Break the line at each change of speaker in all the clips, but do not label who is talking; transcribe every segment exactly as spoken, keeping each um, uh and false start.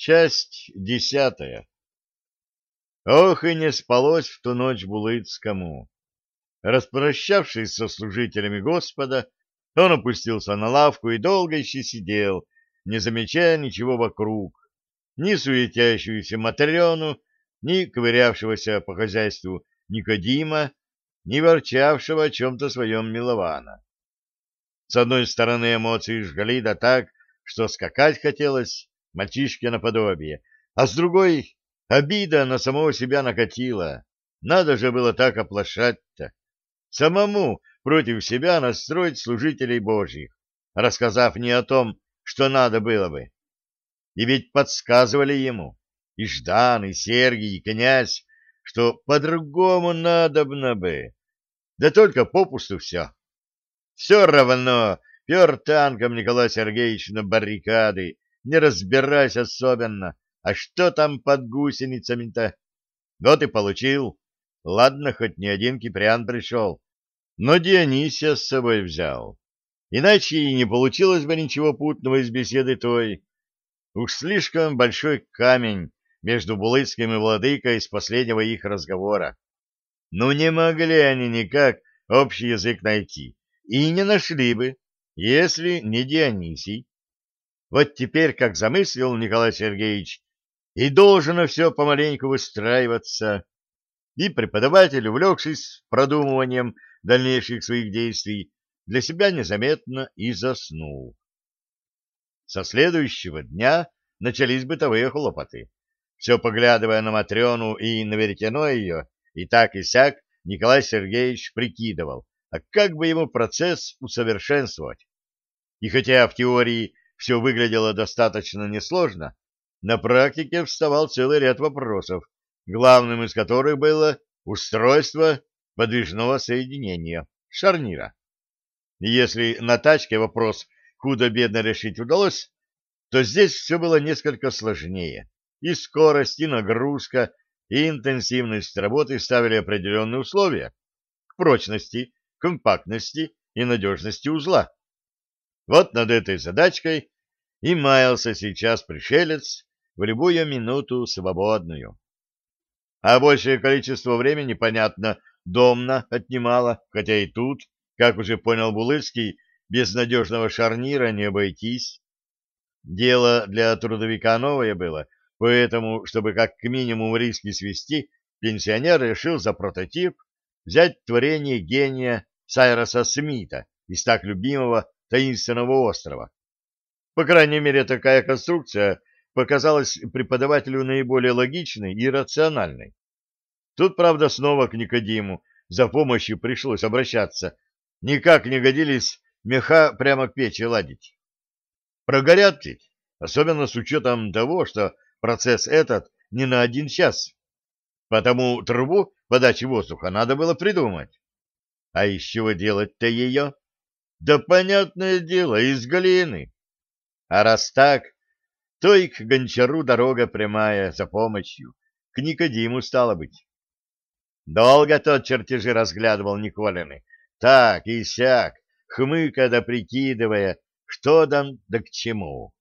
Часть десятая. Ох, и не спалось в ту ночь Булыцкому. Распрощавшись со служителями Господа, он опустился на лавку и долго еще сидел, не замечая ничего вокруг, ни суетящуюся Матрёну, ни ковырявшегося по хозяйству Никодима, ни ворчавшего о чем-то своем Милована. С одной стороны, эмоции жгли да так, что скакать хотелось мальчишке наподобие, а с другой — обида на самого себя накатила. Надо же было так оплошать-то. Самому против себя настроить служителей Божьих, рассказав не о том, что надо было бы. И ведь подсказывали ему и Ждан, и Сергий, и князь, что по-другому надобно бы. Да только попусту все. Все равно пер танком Николай Сергеевич на баррикады, не разбираясь особенно, а что там под гусеницами-то. Вот и получил. Ладно, хоть не один Киприан пришел, но Дионисия с собой взял. Иначе и не получилось бы ничего путного из беседы той. Уж слишком большой камень между Булыцким и владыкой с последнего их разговора. Ну не могли они никак общий язык найти. И не нашли бы, если не Дионисий. Вот теперь, как замыслил Николай Сергеевич, и должно все помаленьку выстраиваться. И преподаватель, увлекшись продумыванием дальнейших своих действий, для себя незаметно и заснул. Со следующего дня начались бытовые хлопоты. Все поглядывая на Матрёну и на веретено ее, и так и сяк Николай Сергеевич прикидывал, а как бы ему процесс усовершенствовать. И хотя в теории все выглядело достаточно несложно, на практике вставал целый ряд вопросов, главным из которых было устройство подвижного соединения, шарнира. И если на тачке вопрос худо-бедно решить удалось, то здесь все было несколько сложнее. И скорость, и нагрузка, и интенсивность работы ставили определенные условия к прочности, компактности и надежности узла. Вот над этой задачкой и маялся сейчас пришелец в любую минуту свободную. А большее количество времени, понятно, домна отнимало, хотя и тут, как уже понял Булыцкий, без надежного шарнира не обойтись. Дело для трудовика новое было, поэтому, чтобы как минимум риски свести, пенсионер решил за прототип взять творение гения Сайроса Смита из так любимого таинственного острова. По крайней мере, такая конструкция показалась преподавателю наиболее логичной и рациональной. Тут, правда, снова к Никодиму за помощью пришлось обращаться. Никак не годились меха прямо к печи ладить. Прогорят ведь, особенно с учетом того, что процесс этот не на один час. Потому трубу подачи воздуха надо было придумать. А из чего делать-то ее? Да понятное дело, из глины. А раз так, то и к гончару дорога прямая за помощью, к Никодиму стало быть. Долго тот чертежи разглядывал Николины, так и сяк, хмыка да прикидывая, что там да к чему.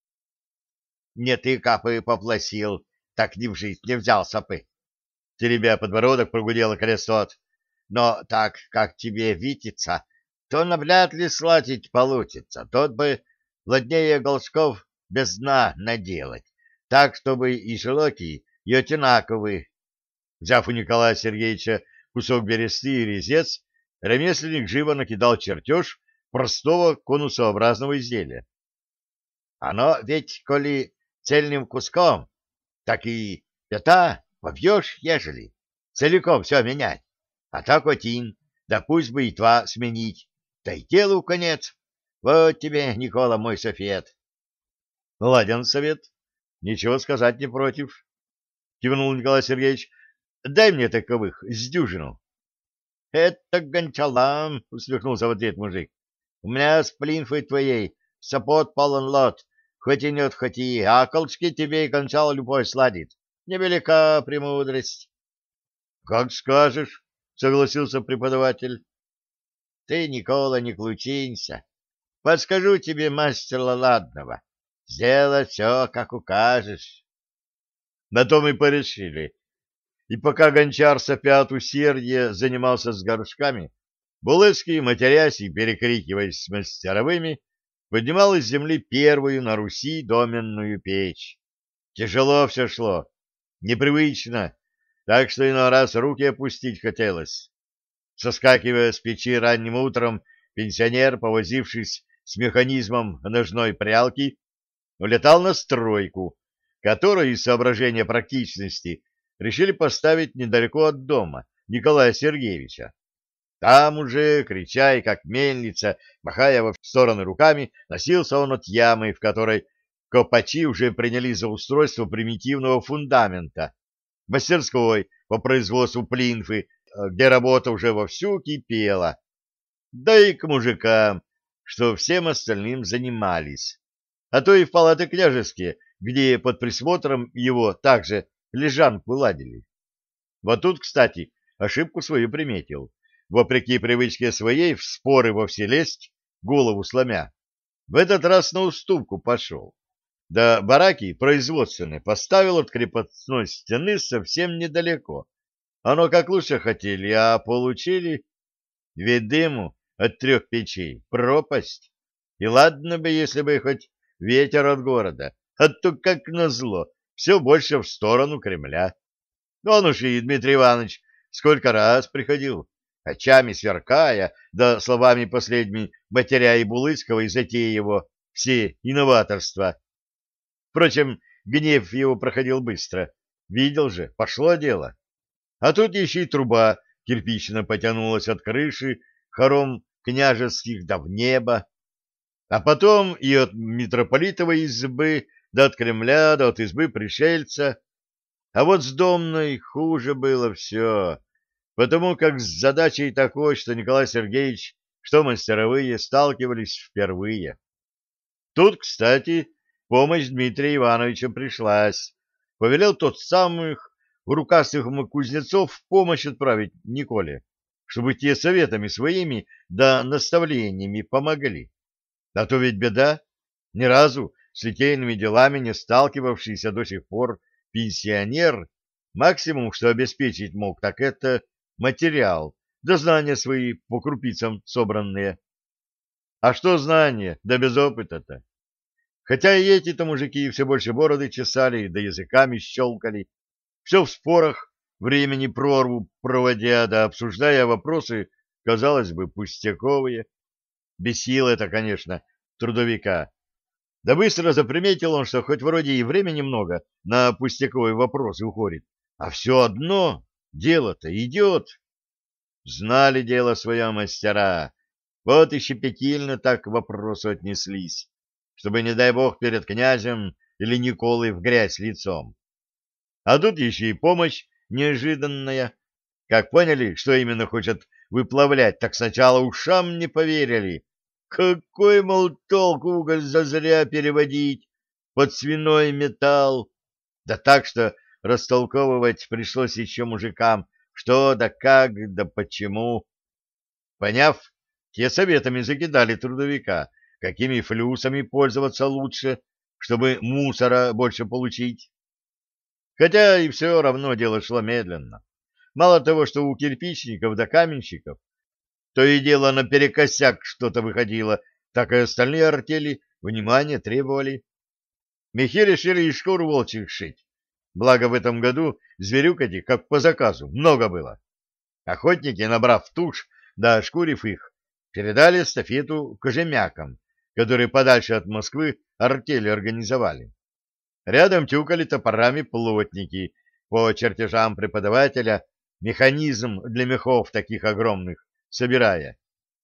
— Не ты, капы, поплосил, так ни в жизнь не взялся бы. Теребя подбородок, прогудел крестот. — Но так, как тебе видится, то навряд ли слатить получится. Тот бы ладнее голшков без дна наделать, так, чтобы и широкий, и одинаковый. Взяв у Николая Сергеевича кусок бересты и резец, ремесленник живо накидал чертеж простого конусообразного изделия. Оно ведь, коли цельным куском, так и пята побьешь, ежели целиком все менять. А так один, да пусть бы и два сменить, да и делу конец. Вот тебе, Никола, мой совет. — Ладен совет. Ничего сказать не против. — кивнул Николай Сергеевич. — Дай мне таковых с дюжину. — Это гончалам, — усмехнулся в ответ мужик. — У меня с плинфой твоей сапот полон лот, хоть и нет, хоть и, а колчки тебе и гончал любой сладит. Невелика премудрость. — Как скажешь, — согласился преподаватель. — Ты, Никола, не ключинься. Подскажу тебе мастера ладного. Сделать все, как укажешь. На то мы порешили. И пока гончар сопя от усердия занимался с горшками, Булыцкий, матерясь и перекрикиваясь с мастеровыми, поднимал из земли первую на Руси доменную печь. Тяжело все шло, непривычно, так что иной раз руки опустить хотелось. Соскакивая с печи ранним утром, пенсионер, повозившись с механизмом ножной прялки, улетал на стройку, которую из соображения практичности решили поставить недалеко от дома Николая Сергеевича. Там уже, крича и как мельница, махая во все стороны руками, носился он от ямы, в которой копачи уже приняли за устройство примитивного фундамента, мастерской по производству плинфы, где работа уже вовсю кипела, да и к мужикам, что всем остальным занимались, а то и в палаты княжеские, где под присмотром его также лежанку ладили. Вот тут, кстати, ошибку свою приметил. Вопреки привычке своей в споры вовсе лезть, голову сломя, в этот раз на уступку пошел. Да бараки производственные поставил от крепостной стены совсем недалеко. Оно как лучше хотели, а получили... Ведь дыму от трех печей пропасть. И ладно бы, если бы хоть ветер от города, а то, как назло, все больше в сторону Кремля. Он уж и Дмитрий Иванович сколько раз приходил, очами сверкая, да словами последними Батяря и Булыцкого и затея его все инноваторства. Впрочем, гнев его проходил быстро. Видел же, пошло дело. А тут еще и труба кирпично потянулась от крыши хором княжеских до в небо, а потом и от митрополитовой избы до от Кремля, до от избы пришельца. А вот с домной хуже было все, потому как с задачей такой, что Николай Сергеевич, что мастеровые, сталкивались впервые. Тут, кстати, помощь Дмитрия Ивановича пришлась. Повелел тот самых рукастых кузнецов в помощь отправить Николе, чтобы те советами своими да наставлениями помогли. А то ведь беда, ни разу с литейными делами не сталкивавшийся до сих пор пенсионер, максимум, что обеспечить мог, так это материал, да знания свои по крупицам собранные. А что знания, да без опыта-то? Хотя и эти-то мужики все больше бороды чесали, да языками щелкали, все в спорах, времени прорву проводя, да обсуждая вопросы, казалось бы, пустяковые. Бесило это, конечно, трудовика. Да быстро заприметил он, что хоть вроде и времени много на пустяковые вопросы уходит, а все одно дело-то идет. Знали дело свое мастера, вот и щепетильно так к вопросу отнеслись, чтобы, не дай бог, перед князем или Николой в грязь лицом. А тут еще и помощь неожиданная. Как поняли, что именно хочет выплавлять, так сначала ушам не поверили. Какой, мол, толк уголь зазря переводить под свиной металл? Да так, что растолковывать пришлось еще мужикам, что да как да почему. Поняв, те советами закидали трудовика, какими флюсами пользоваться лучше, чтобы мусора больше получить. Хотя и все равно дело шло медленно. Мало того, что у кирпичников да каменщиков то и дело наперекосяк что-то выходило, так и остальные артели внимания требовали. Мехи решили и шкуру волчьих шить. Благо в этом году зверюк этих, как по заказу, много было. Охотники, набрав туш, да ошкурив их, передали эстафету кожемякам, которые подальше от Москвы артели организовали. Рядом тюкали топорами плотники, по чертежам преподавателя, механизм для мехов таких огромных, собирая.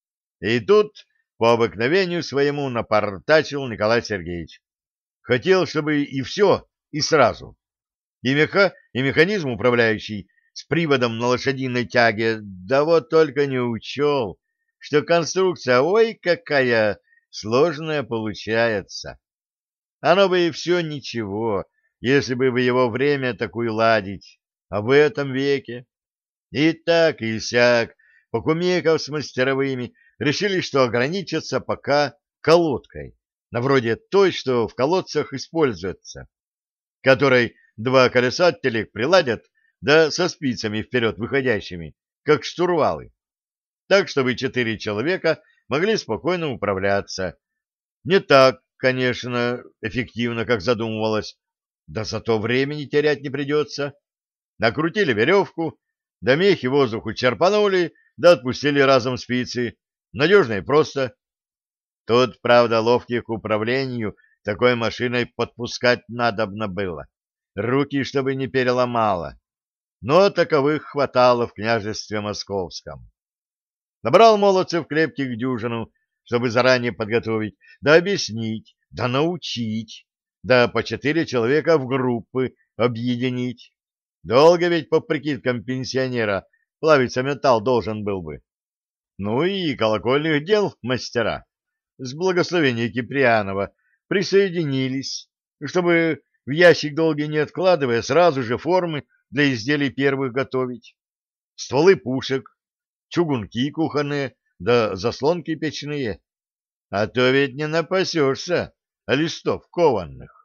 И тут, по обыкновению своему, напортачил Николай Сергеевич. Хотел, чтобы и все, и сразу. И меха, и механизм управляющий с приводом на лошадиной тяге, да вот только не учел, что конструкция, ой, какая сложная получается. Оно бы и все ничего, если бы в его время такую ладить, а в этом веке. И так, и сяк, покумекав с мастеровыми, решили, что ограничатся пока колодкой, на вроде той, что в колодцах используется, которой два колеса от телег приладят, да со спицами вперед выходящими, как штурвалы, так, чтобы четыре человека могли спокойно управляться. Не так, конечно, эффективно, как задумывалось, да зато времени терять не придется. Накрутили веревку, да мехи воздуху черпанули, да отпустили разом спицы. Надежно и просто. Тут, правда, ловких к управлению такой машиной подпускать надобно было. Руки, чтобы не переломало. Но таковых хватало в княжестве Московском. Набрал молодцев крепких дюжину, чтобы заранее подготовить, да объяснить, да научить, да по четыре человека в группы объединить. Долго ведь по прикидкам пенсионера плавиться металл должен был бы. Ну и колокольных дел мастера с благословения Киприанова присоединились, чтобы в ящик долгий не откладывая сразу же формы для изделий первых готовить. Стволы пушек, чугунки кухонные, да заслонки печные. А то ведь не напасешься листов кованных.